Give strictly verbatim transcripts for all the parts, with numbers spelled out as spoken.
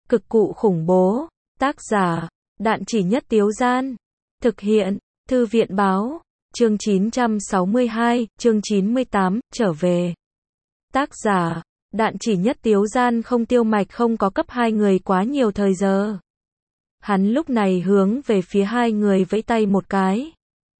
Cực cụ khủng bố. Tác giả, Đạn Chỉ Nhất Tiếu Gian. Thực hiện, Thư viện báo. Chương chín trăm sáu mươi hai, chương chín mươi tám, trở về. Tác giả, Đạn Chỉ Nhất Tiếu Gian. Không, Tiêu Mạch không có cấp hai người quá nhiều thời giờ. Hắn lúc này hướng về phía hai người vẫy tay một cái.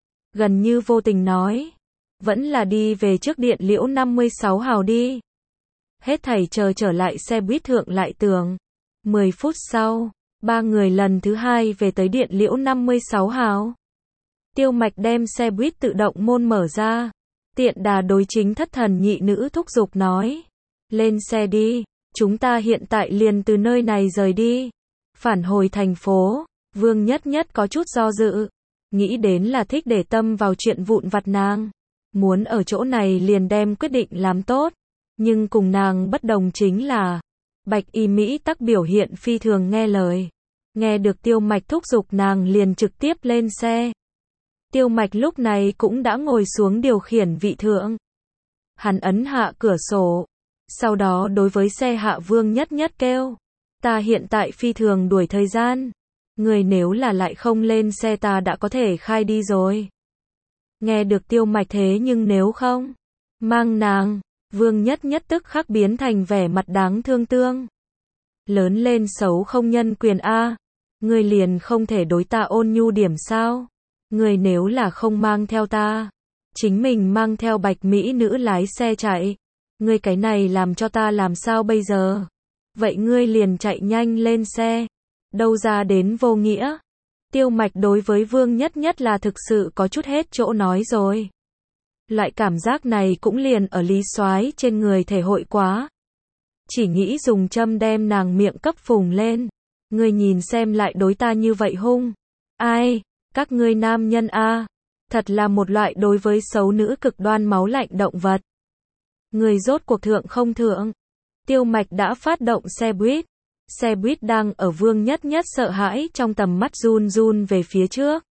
Gần như vô tình nói. Vẫn là đi về trước điện liễu năm mươi sáu hào đi. Hết thảy chờ trở lại xe buýt thượng lại tường. mười phút sau, ba người lần thứ hai về tới điện liễu năm mươi sáu hào. Tiêu Mạch đem xe buýt tự động môn mở ra. Tiện đà đối chính thất thần nhị nữ thúc giục nói. Lên xe đi, chúng ta hiện tại liền từ nơi này rời đi. Phản hồi thành phố, Vương Nhất Nhất có chút do dự. Nghĩ đến là thích để tâm vào chuyện vụn vặt nàng. Muốn ở chỗ này liền đem quyết định làm tốt. Nhưng cùng nàng bất đồng chính là Bạch Y Mỹ tắc biểu hiện phi thường nghe lời. Nghe được Tiêu Mạch thúc giục nàng liền trực tiếp lên xe. Tiêu Mạch lúc này cũng đã ngồi xuống điều khiển vị thượng. Hắn ấn hạ cửa sổ. Sau đó đối với xe hạ Vương Nhất Nhất kêu. Ta hiện tại phi thường đuổi thời gian. Người nếu là lại không lên xe ta đã có thể khai đi rồi. Nghe được Tiêu Mạch thế nhưng nếu không mang nàng, Vương Nhất Nhất tức khắc biến thành vẻ mặt đáng thương tương. Lớn lên xấu không nhân quyền a, người liền không thể đối ta ôn nhu điểm sao? Người nếu là không mang theo ta, chính mình mang theo Bạch Mỹ nữ lái xe chạy, ngươi cái này làm cho ta làm sao bây giờ? Vậy ngươi liền chạy nhanh lên xe, đâu ra đến vô nghĩa. Tiêu Mạch đối với Vương Nhất Nhất là thực sự có chút hết chỗ nói rồi. Loại cảm giác này cũng liền ở Lý Soái trên người thể hội quá. Chỉ nghĩ dùng châm đem nàng miệng cấp phùng lên. Ngươi nhìn xem lại đối ta như vậy hung. Ai, các ngươi nam nhân a, thật là một loại đối với xấu nữ cực đoan máu lạnh động vật. Người rốt cuộc thượng không thượng. Tiêu Mạch đã phát động xe buýt. Xe buýt đang ở Vương Nhất Nhất sợ hãi trong tầm mắt run run về phía trước.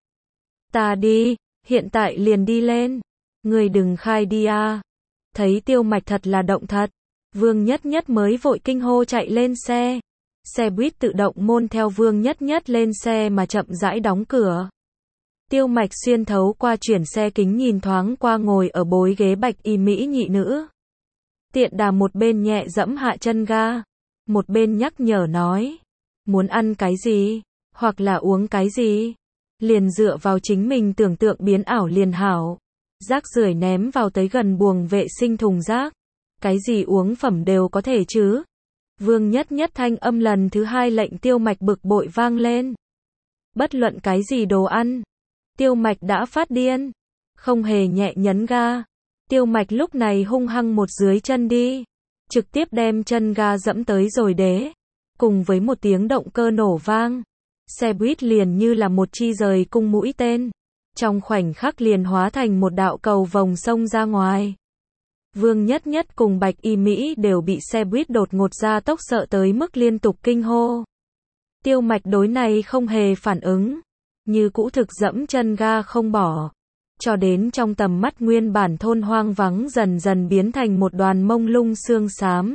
Ta đi, hiện tại liền đi lên. Người đừng khai đi a. Thấy Tiêu Mạch thật là động thật. Vương Nhất Nhất mới vội kinh hô chạy lên xe. Xe buýt tự động môn theo Vương Nhất Nhất lên xe mà chậm rãi đóng cửa. Tiêu Mạch xuyên thấu qua chuyển xe kính nhìn thoáng qua ngồi ở bối ghế Bạch Y Mỹ nhị nữ. Tiện đà một bên nhẹ dẫm hạ chân ga. Một bên nhắc nhở nói, muốn ăn cái gì, hoặc là uống cái gì, liền dựa vào chính mình tưởng tượng biến ảo liền hảo. Rác rưởi ném vào tới gần buồng vệ sinh thùng rác, cái gì uống phẩm đều có thể chứ. Vương Nhất Nhất thanh âm lần thứ hai lệnh Tiêu Mạch bực bội vang lên. Bất luận cái gì đồ ăn, Tiêu Mạch đã phát điên, không hề nhẹ nhấn ga. Tiêu Mạch lúc này hung hăng một dưới chân đi. Trực tiếp đem chân ga dẫm tới rồi đế. Cùng với một tiếng động cơ nổ vang. Xe buýt liền như là một chi rời cung mũi tên. Trong khoảnh khắc liền hóa thành một đạo cầu vòng sông ra ngoài. Vương Nhất Nhất cùng Bạch Y Mỹ đều bị xe buýt đột ngột ra tốc sợ tới mức liên tục kinh hô. Tiêu Mạch đối này không hề phản ứng. Như cũ thực dẫm chân ga không bỏ. Cho đến trong tầm mắt nguyên bản thôn hoang vắng dần dần biến thành một đoàn mông lung xương xám.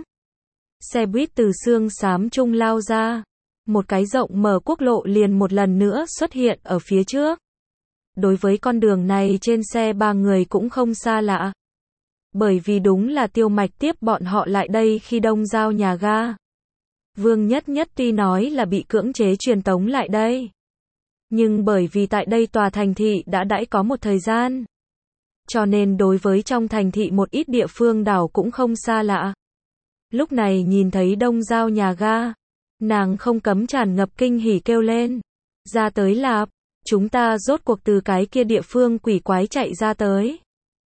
Xe buýt từ xương xám trung lao ra. Một cái rộng mở quốc lộ liền một lần nữa xuất hiện ở phía trước. Đối với con đường này trên xe ba người cũng không xa lạ. Bởi vì đúng là Tiêu Mạch tiếp bọn họ lại đây khi đông giao nhà ga. Vương Nhất Nhất tuy nói là bị cưỡng chế truyền tống lại đây. Nhưng bởi vì tại đây tòa thành thị đã đãi có một thời gian. Cho nên đối với trong thành thị một ít địa phương đảo cũng không xa lạ. Lúc này nhìn thấy đông giao nhà ga. Nàng không cấm tràn ngập kinh hỉ kêu lên. Ra tới lạp, chúng ta rốt cuộc từ cái kia địa phương quỷ quái chạy ra tới.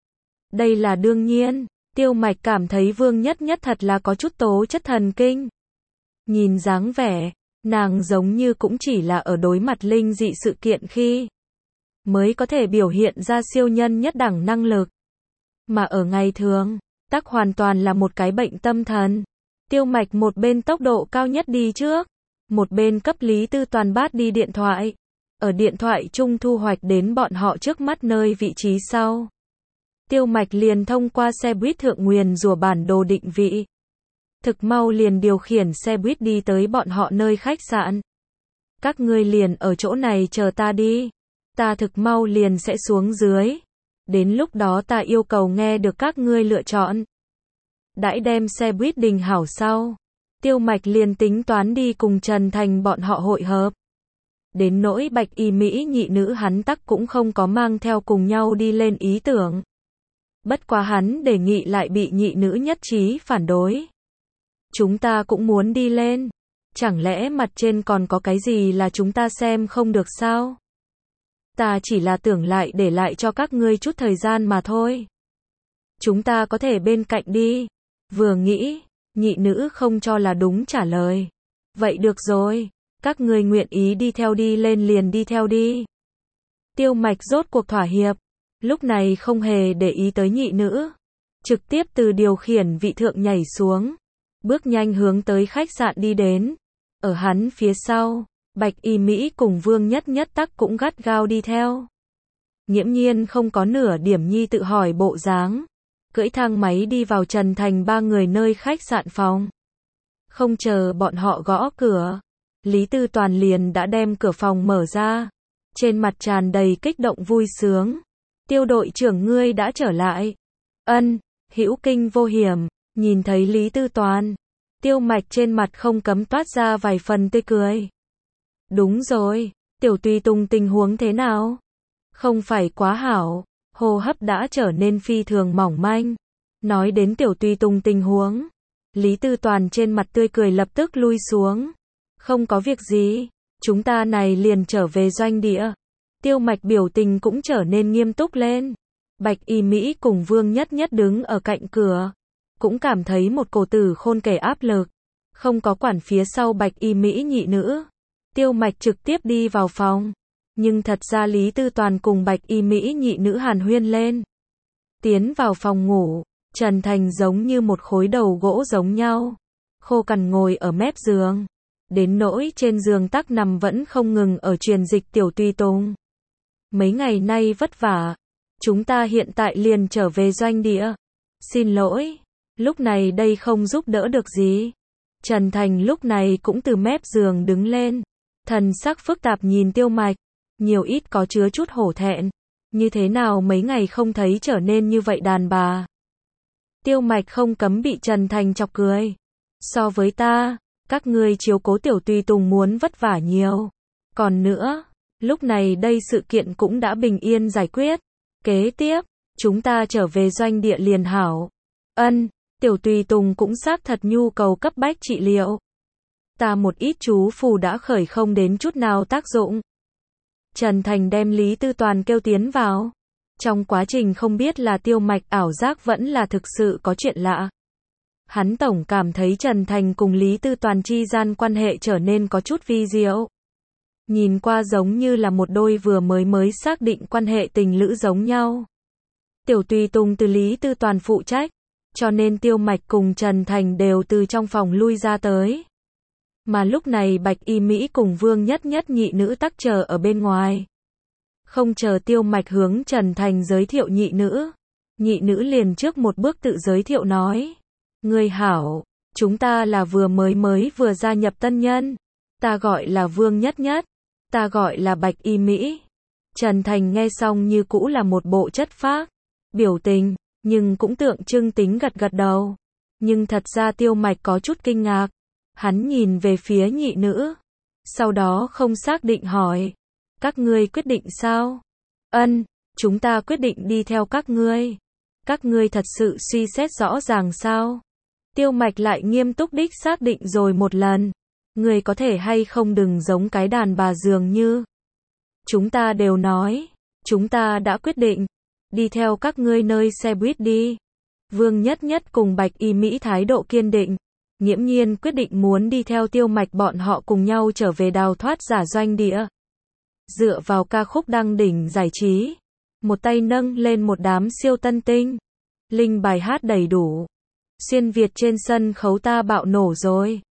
Đây là đương nhiên, Tiêu Mạch cảm thấy Vương Nhất Nhất thật là có chút tố chất thần kinh. Nhìn dáng vẻ. Nàng giống như cũng chỉ là ở đối mặt linh dị sự kiện khi mới có thể biểu hiện ra siêu nhân nhất đẳng năng lực. Mà ở ngày thường, tắc hoàn toàn là một cái bệnh tâm thần. Tiêu Mạch một bên tốc độ cao nhất đi trước, một bên cấp Lý Tư Toàn bát đi điện thoại. Ở điện thoại chung thu hoạch đến bọn họ trước mắt nơi vị trí sau. Tiêu Mạch liền thông qua xe buýt thượng nguyền rủa bản đồ định vị. thực mau liền điều khiển xe buýt đi tới bọn họ nơi khách sạn. Các ngươi liền ở chỗ này chờ ta đi. Ta thực mau liền sẽ xuống dưới. Đến lúc đó ta yêu cầu nghe được các ngươi lựa chọn. Đãi đem xe buýt đình hảo sau. Tiêu Mạch liền tính toán đi cùng Trần Thành bọn họ hội hợp. Đến nỗi Bạch Y Mỹ nhị nữ hắn tắc cũng không có mang theo cùng nhau đi lên ý tưởng. Bất quá hắn đề nghị lại bị nhị nữ nhất trí phản đối. Chúng ta cũng muốn đi lên. Chẳng lẽ mặt trên còn có cái gì là chúng ta xem không được sao? Ta chỉ là tưởng lại để lại cho các ngươi chút thời gian mà thôi. Chúng ta có thể bên cạnh đi. Vừa nghĩ, nhị nữ không cho là đúng trả lời. Vậy được rồi, các ngươi nguyện ý đi theo đi lên liền đi theo đi. Tiêu Mạch rốt cuộc thỏa hiệp, lúc này không hề để ý tới nhị nữ. Trực tiếp từ điều khiển vị thượng nhảy xuống, bước nhanh hướng tới khách sạn đi đến. Ở hắn phía sau, Bạch Y Mỹ cùng Vương Nhất Nhất tắc cũng gắt gao đi theo. Nghiễm nhiên không có nửa điểm nhi tự hỏi bộ dáng. Cưỡi thang máy đi vào Trần Thành ba người nơi khách sạn phòng. Không chờ bọn họ gõ cửa, Lý Tư Toàn liền đã đem cửa phòng mở ra. Trên mặt tràn đầy kích động vui sướng. Tiêu đội trưởng ngươi đã trở lại. Ân, hữu kinh vô hiểm. Nhìn thấy Lý Tư Toàn, Tiêu Mạch trên mặt không cấm toát ra vài phần tươi cười. Đúng rồi, Tiểu Tùy Tùng tình huống thế nào? Không phải quá hảo, hô hấp đã trở nên phi thường mỏng manh. Nói đến Tiểu Tùy Tùng tình huống, Lý Tư Toàn trên mặt tươi cười lập tức lui xuống. Không có việc gì, chúng ta này liền trở về doanh địa. Tiêu Mạch biểu tình cũng trở nên nghiêm túc lên. Bạch Y Mỹ cùng Vương Nhất Nhất đứng ở cạnh cửa, cũng cảm thấy một cổ tử khôn kể áp lực. Không có quản phía sau Bạch Y Mỹ nhị nữ. Tiêu Mạch trực tiếp đi vào phòng. Nhưng thật ra Lý Tư Toàn cùng Bạch Y Mỹ nhị nữ hàn huyên lên. Tiến vào phòng ngủ, Trần Thành giống như một khối đầu gỗ giống nhau. Khô cằn ngồi ở mép giường. Đến nỗi trên giường tắc nằm vẫn không ngừng ở truyền dịch Tiểu Tùy Tùng. Mấy ngày nay vất vả. Chúng ta hiện tại liền trở về doanh địa. Xin lỗi. Lúc này đây không giúp đỡ được gì. Trần Thành lúc này cũng từ mép giường đứng lên. Thần sắc phức tạp nhìn Tiêu Mạch. Nhiều ít có chứa chút hổ thẹn. Như thế nào mấy ngày không thấy trở nên như vậy đàn bà. Tiêu Mạch không cấm bị Trần Thành chọc cười. So với ta, các ngươi chiếu cố Tiểu Tùy Tùng muốn vất vả nhiều. Còn nữa, lúc này đây sự kiện cũng đã bình yên giải quyết. Kế tiếp, chúng ta trở về doanh địa liền hảo. Ân, Tiểu Tùy Tùng cũng xác thật nhu cầu cấp bách trị liệu. Ta một ít chú phù đã khởi không đến chút nào tác dụng. Trần Thành đem Lý Tư Toàn kêu tiến vào. Trong quá trình không biết là Tiêu Mạch ảo giác vẫn là thực sự có chuyện lạ. Hắn tổng cảm thấy Trần Thành cùng Lý Tư Toàn chi gian quan hệ trở nên có chút vi diệu. Nhìn qua giống như là một đôi vừa mới mới xác định quan hệ tình lữ giống nhau. Tiểu Tùy Tùng từ Lý Tư Toàn phụ trách, cho nên Tiêu Mạch cùng Trần Thành đều từ trong phòng lui ra tới. Mà lúc này Bạch Y Mỹ cùng Vương Nhất Nhất nhị nữ tắc chờ ở bên ngoài. Không chờ Tiêu Mạch hướng Trần Thành giới thiệu nhị nữ. Nhị nữ liền trước một bước tự giới thiệu nói. Người hảo, chúng ta là vừa mới mới vừa gia nhập tân nhân. Ta gọi là Vương Nhất Nhất. Ta gọi là Bạch Y Mỹ. Trần Thành nghe xong như cũ là một bộ chất phác. Biểu tình, nhưng cũng tượng trưng tính gật gật đầu. Nhưng thật ra Tiêu Mạch có chút kinh ngạc. Hắn nhìn về phía nhị nữ. Sau đó không xác định hỏi. Các ngươi quyết định sao? Ân, chúng ta quyết định đi theo các ngươi. Các ngươi thật sự suy xét rõ ràng sao? Tiêu Mạch lại nghiêm túc đích xác định rồi một lần. Ngươi có thể hay không đừng giống cái đàn bà dường như. Chúng ta đều nói. Chúng ta đã quyết định. Đi theo các ngươi nơi xe buýt đi. Vương Nhất Nhất cùng Bạch Y Mỹ thái độ kiên định. Nghiễm nhiên quyết định muốn đi theo Tiêu Mạch bọn họ cùng nhau trở về đào thoát giả doanh địa. Dựa vào ca khúc đăng đỉnh giải trí. Một tay nâng lên một đám siêu tân tinh. Linh bài hát đầy đủ. Xuyên Việt trên sân khấu ta bạo nổ rồi.